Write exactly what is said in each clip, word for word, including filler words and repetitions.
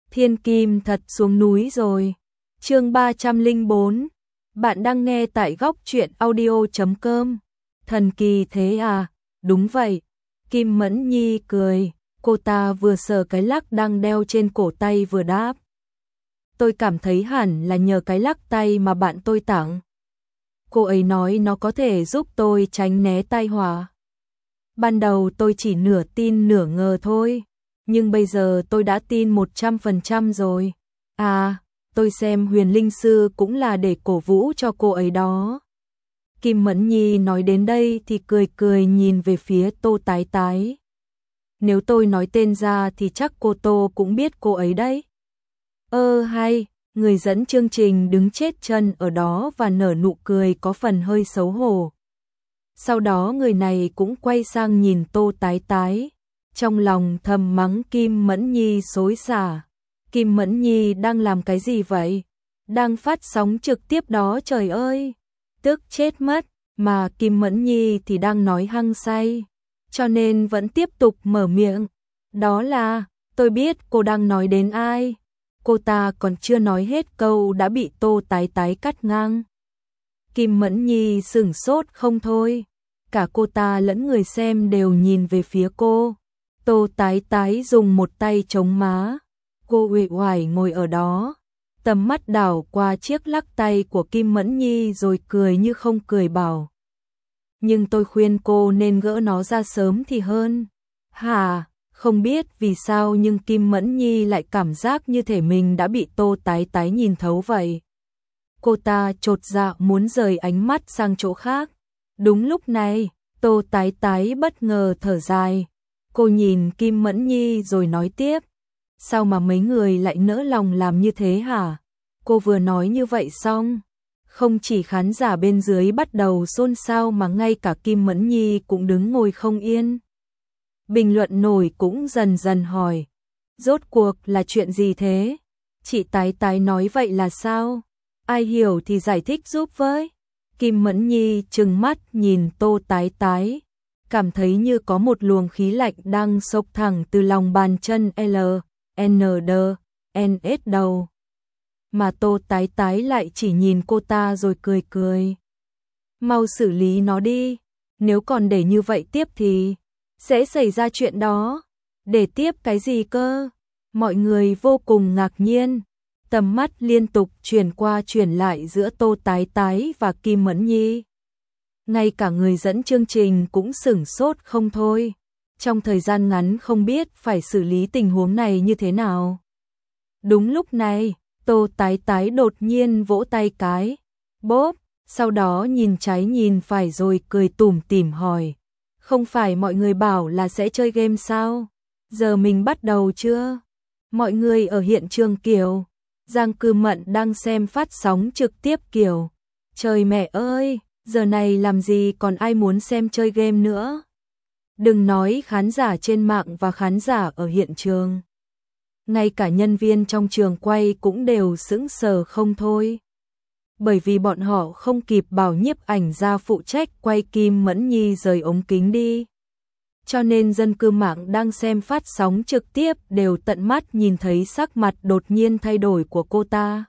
Thiên Kim thật xuống núi rồi. Chương ba trăm lẻ bốn. Bạn đang nghe tại góc truyện audio chấm com. Thần kỳ thế à? Đúng vậy. Kim Mẫn Nhi cười, cô ta vừa sờ cái lắc đang đeo trên cổ tay vừa đáp. Tôi cảm thấy hẳn là nhờ cái lắc tay mà bạn tôi tặng. Cô ấy nói nó có thể giúp tôi tránh né tai họa. Ban đầu tôi chỉ nửa tin nửa ngờ thôi, nhưng bây giờ tôi đã tin một trăm phần trăm rồi. À, tôi xem Huyền Linh Sư cũng là để cổ vũ cho cô ấy đó. Kim Mẫn Nhi nói đến đây thì cười cười nhìn về phía Tô Tái Tái. Nếu tôi nói tên ra thì chắc cô Tô cũng biết cô ấy đấy. Ơ hay, người dẫn chương trình đứng chết chân ở đó và nở nụ cười có phần hơi xấu hổ. Sau đó người này cũng quay sang nhìn Tô Tái Tái, trong lòng thầm mắng Kim Mẫn Nhi xối xả. Kim Mẫn Nhi đang làm cái gì vậy? Đang phát sóng trực tiếp đó trời ơi! Tức chết mất, mà Kim Mẫn Nhi thì đang nói hăng say, cho nên vẫn tiếp tục mở miệng. Đó là, tôi biết cô đang nói đến ai. Cô ta còn chưa nói hết câu đã bị Tô Tái Tái cắt ngang. Kim Mẫn Nhi sửng sốt không thôi. Cả cô ta lẫn người xem đều nhìn về phía cô. Tô Tái Tái dùng một tay chống má. Cô uể oải ngồi ở đó, tầm mắt đảo qua chiếc lắc tay của Kim Mẫn Nhi rồi cười như không cười bảo. Nhưng tôi khuyên cô nên gỡ nó ra sớm thì hơn. Hả, không biết vì sao nhưng Kim Mẫn Nhi lại cảm giác như thể mình đã bị Tô Tái Tái nhìn thấu vậy. Cô ta chột dạ muốn rời ánh mắt sang chỗ khác. Đúng lúc này, Tô Tái Tái bất ngờ thở dài. Cô nhìn Kim Mẫn Nhi rồi nói tiếp. Sao mà mấy người lại nỡ lòng làm như thế hả? Cô vừa nói như vậy xong, không chỉ khán giả bên dưới bắt đầu xôn xao mà ngay cả Kim Mẫn Nhi cũng đứng ngồi không yên. Bình luận nổi cũng dần dần hỏi, rốt cuộc là chuyện gì thế? Chị Tái Tái nói vậy là sao? Ai hiểu thì giải thích giúp với. Kim Mẫn Nhi trừng mắt nhìn Tô Tái Tái, cảm thấy như có một luồng khí lạnh đang xộc thẳng từ lòng bàn chân L, N, D, N, S đầu. Mà Tô Tái Tái lại chỉ nhìn cô ta rồi cười cười. Mau xử lý nó đi, nếu còn để như vậy tiếp thì sẽ xảy ra chuyện đó. Để tiếp cái gì cơ? Mọi người vô cùng ngạc nhiên, tầm mắt liên tục chuyển qua chuyển lại giữa Tô Tái Tái và Kim Mẫn Nhi. Ngay cả người dẫn chương trình cũng sửng sốt không thôi, trong thời gian ngắn không biết phải xử lý tình huống này như thế nào. Đúng lúc này, Tô Tái Tái đột nhiên vỗ tay cái, bốp, sau đó nhìn trái nhìn phải rồi cười tủm tỉm hỏi. Không phải mọi người bảo là sẽ chơi game sao? Giờ mình bắt đầu chưa? Mọi người ở hiện trường kiểu, Giang Cư Mận đang xem phát sóng trực tiếp kiểu. Trời mẹ ơi, giờ này làm gì còn ai muốn xem chơi game nữa? Đừng nói khán giả trên mạng và khán giả ở hiện trường. Ngay cả nhân viên trong trường quay cũng đều sững sờ không thôi. Bởi vì bọn họ không kịp bảo nhiếp ảnh gia phụ trách quay Kim Mẫn Nhi rời ống kính đi. Cho nên dân cư mạng đang xem phát sóng trực tiếp đều tận mắt nhìn thấy sắc mặt đột nhiên thay đổi của cô ta.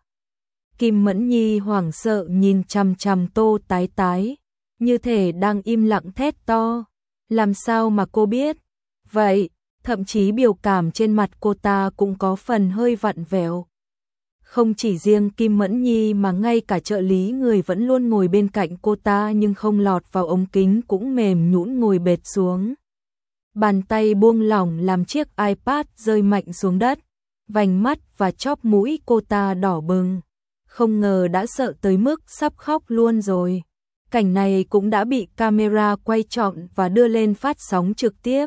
Kim Mẫn Nhi hoảng sợ nhìn chằm chằm Tô Tái Tái, như thể đang im lặng thét to. Làm sao mà cô biết? Vậy, thậm chí biểu cảm trên mặt cô ta cũng có phần hơi vặn vẹo. Không chỉ riêng Kim Mẫn Nhi mà ngay cả trợ lý người vẫn luôn ngồi bên cạnh cô ta nhưng không lọt vào ống kính cũng mềm nhũn ngồi bệt xuống. Bàn tay buông lỏng làm chiếc iPad rơi mạnh xuống đất, vành mắt và chóp mũi cô ta đỏ bừng. Không ngờ đã sợ tới mức sắp khóc luôn rồi. Cảnh này cũng đã bị camera quay trọn và đưa lên phát sóng trực tiếp.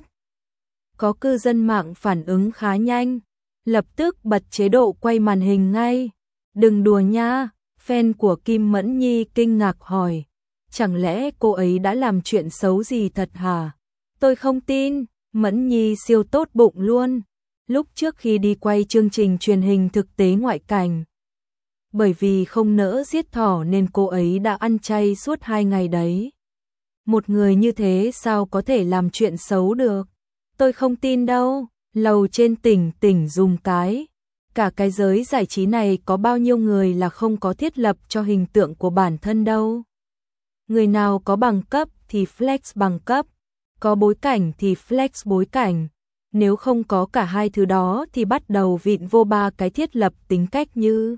Có cư dân mạng phản ứng khá nhanh, lập tức bật chế độ quay màn hình ngay. Đừng đùa nha, fan của Kim Mẫn Nhi kinh ngạc hỏi. Chẳng lẽ cô ấy đã làm chuyện xấu gì thật hả? Tôi không tin, Mẫn Nhi siêu tốt bụng luôn. Lúc trước khi đi quay chương trình truyền hình thực tế ngoại cảnh, bởi vì không nỡ giết thỏ nên cô ấy đã ăn chay suốt hai ngày đấy. Một người như thế sao có thể làm chuyện xấu được? Tôi không tin đâu. Lầu trên tỉnh tỉnh dùng cái. Cả cái giới giải trí này có bao nhiêu người là không có thiết lập cho hình tượng của bản thân đâu. Người nào có bằng cấp thì flex bằng cấp, có bối cảnh thì flex bối cảnh. Nếu không có cả hai thứ đó thì bắt đầu vịn vô ba cái thiết lập tính cách như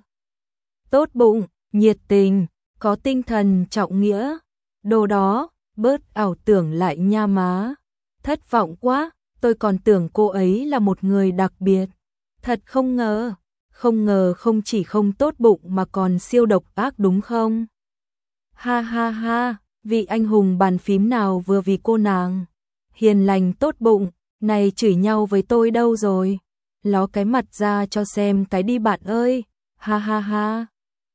tốt bụng, nhiệt tình, có tinh thần trọng nghĩa. Đồ đó, bớt ảo tưởng lại nha má. Thất vọng quá, tôi còn tưởng cô ấy là một người đặc biệt. Thật không ngờ, không ngờ không chỉ không tốt bụng mà còn siêu độc ác đúng không? Ha ha ha, vị anh hùng bàn phím nào vừa vì cô nàng hiền lành tốt bụng, này chửi nhau với tôi đâu rồi? Ló cái mặt ra cho xem cái đi bạn ơi, ha ha ha.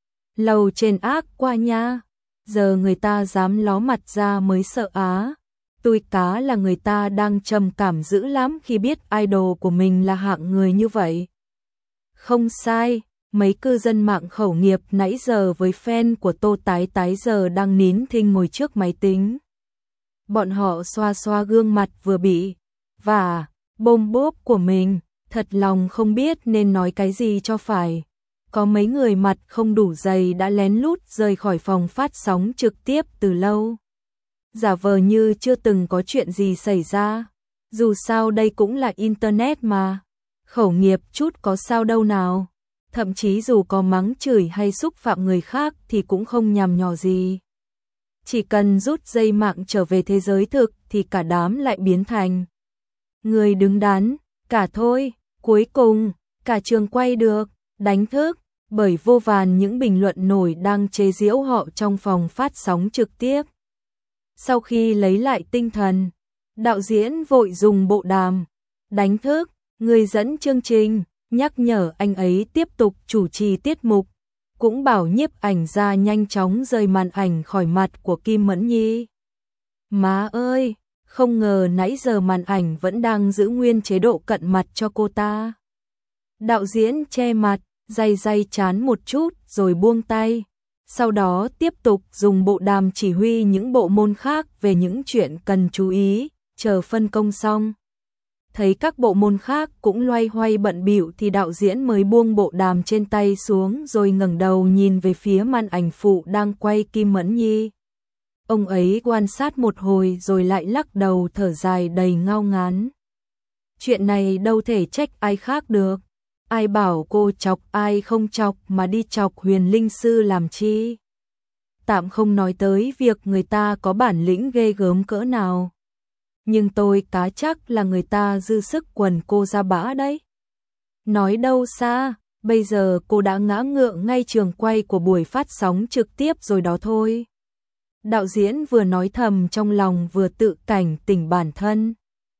Lầu trên ác qua nha, giờ người ta dám ló mặt ra mới sợ á. Tui cá là người ta đang trầm cảm dữ lắm khi biết idol của mình là hạng người như vậy. Không sai, mấy cư dân mạng khẩu nghiệp nãy giờ với fan của Tô Tái Tái giờ đang nín thinh ngồi trước máy tính. Bọn họ xoa xoa gương mặt vừa bị và bôm bốp của mình, thật lòng không biết nên nói cái gì cho phải. Có mấy người mặt không đủ dày đã lén lút rời khỏi phòng phát sóng trực tiếp từ lâu. Giả vờ như chưa từng có chuyện gì xảy ra. Dù sao đây cũng là internet mà. Khẩu nghiệp chút có sao đâu nào. Thậm chí dù có mắng chửi hay xúc phạm người khác thì cũng không nhằm nhỏ gì. Chỉ cần rút dây mạng trở về thế giới thực thì cả đám lại biến thành người đứng đắn, cả thôi. Cuối cùng, cả trường quay được đánh thức bởi vô vàn những bình luận nổi đang chế giễu họ trong phòng phát sóng trực tiếp. Sau khi lấy lại tinh thần, đạo diễn vội dùng bộ đàm đánh thức người dẫn chương trình, nhắc nhở anh ấy tiếp tục chủ trì tiết mục, cũng bảo nhiếp ảnh gia nhanh chóng rời màn ảnh khỏi mặt của Kim Mẫn Nhi. Má ơi, không ngờ nãy giờ màn ảnh vẫn đang giữ nguyên chế độ cận mặt cho cô ta. Đạo diễn che mặt, day day chán một chút rồi buông tay. Sau đó tiếp tục dùng bộ đàm chỉ huy những bộ môn khác về những chuyện cần chú ý, chờ phân công xong. Thấy các bộ môn khác cũng loay hoay bận bịu thì đạo diễn mới buông bộ đàm trên tay xuống rồi ngẩng đầu nhìn về phía màn ảnh phụ đang quay Kim Mẫn Nhi. Ông ấy quan sát một hồi rồi lại lắc đầu thở dài đầy ngao ngán. Chuyện này đâu thể trách ai khác được. Ai bảo cô chọc ai không chọc mà đi chọc Huyền Linh Sư làm chi? Tạm không nói tới việc người ta có bản lĩnh ghê gớm cỡ nào. Nhưng tôi cá chắc là người ta dư sức quần cô ra bã đấy. Nói đâu xa, bây giờ cô đã ngã ngựa ngay trường quay của buổi phát sóng trực tiếp rồi đó thôi. Đạo diễn vừa nói thầm trong lòng vừa tự cảnh tỉnh bản thân.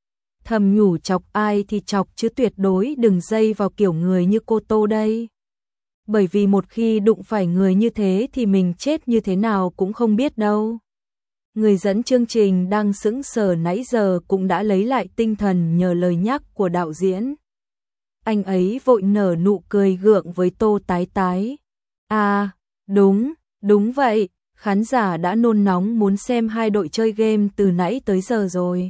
Thầm nhủ chọc ai thì chọc chứ tuyệt đối đừng dây vào kiểu người như cô Tô đây. Bởi vì một khi đụng phải người như thế thì mình chết như thế nào cũng không biết đâu. Người dẫn chương trình đang sững sờ nãy giờ cũng đã lấy lại tinh thần nhờ lời nhắc của đạo diễn. Anh ấy vội nở nụ cười gượng với Tô Tái Tái. À, đúng, đúng vậy, khán giả đã nôn nóng muốn xem hai đội chơi game từ nãy tới giờ rồi.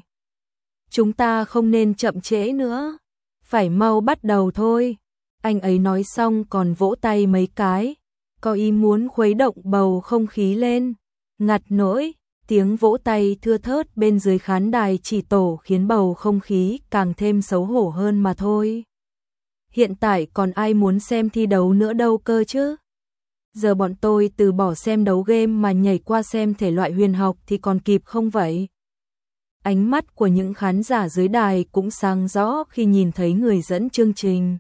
Chúng ta không nên chậm trễ nữa, phải mau bắt đầu thôi. Anh ấy nói xong còn vỗ tay mấy cái, có ý muốn khuấy động bầu không khí lên. Ngặt nỗi, tiếng vỗ tay thưa thớt bên dưới khán đài chỉ tổ khiến bầu không khí càng thêm xấu hổ hơn mà thôi. Hiện tại còn ai muốn xem thi đấu nữa đâu cơ chứ? Giờ bọn tôi từ bỏ xem đấu game mà nhảy qua xem thể loại huyền học thì còn kịp không vậy? Ánh mắt của những khán giả dưới đài cũng sáng rõ khi nhìn thấy người dẫn chương trình.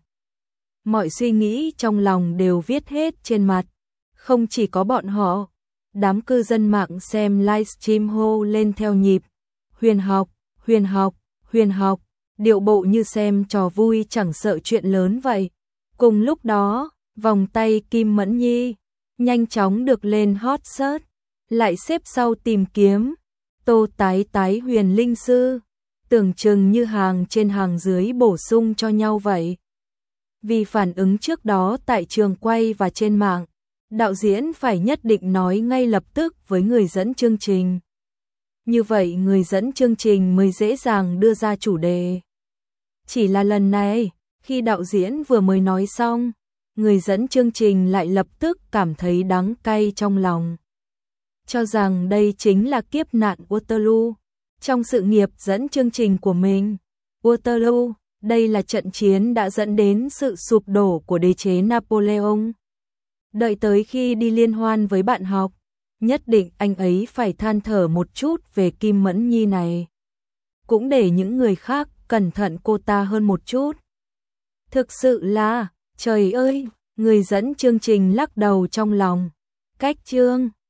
Mọi suy nghĩ trong lòng đều viết hết trên mặt. Không chỉ có bọn họ, đám cư dân mạng xem livestream hô lên theo nhịp. Huyền học, huyền học, huyền học, điệu bộ như xem trò vui chẳng sợ chuyện lớn vậy. Cùng lúc đó, vòng tay Kim Mẫn Nhi nhanh chóng được lên hot search, lại xếp sau tìm kiếm. Tô Tái Tái Huyền Linh Sư, tưởng chừng như hàng trên hàng dưới bổ sung cho nhau vậy. Vì phản ứng trước đó tại trường quay và trên mạng, đạo diễn phải nhất định nói ngay lập tức với người dẫn chương trình. Như vậy người dẫn chương trình mới dễ dàng đưa ra chủ đề. Chỉ là lần này, Khi đạo diễn vừa mới nói xong, người dẫn chương trình lại lập tức cảm thấy đắng cay trong lòng. Cho rằng đây chính là kiếp nạn Waterloo trong sự nghiệp dẫn chương trình của mình. Waterloo, đây là trận chiến đã dẫn đến sự sụp đổ của đế chế Napoleon. Đợi tới khi đi liên hoan với bạn học, nhất định anh ấy phải than thở một chút về Kim Mẫn Nhi này. Cũng để những người khác cẩn thận cô ta hơn một chút. Thực sự là, trời ơi, người dẫn chương trình lắc đầu trong lòng. Cách chương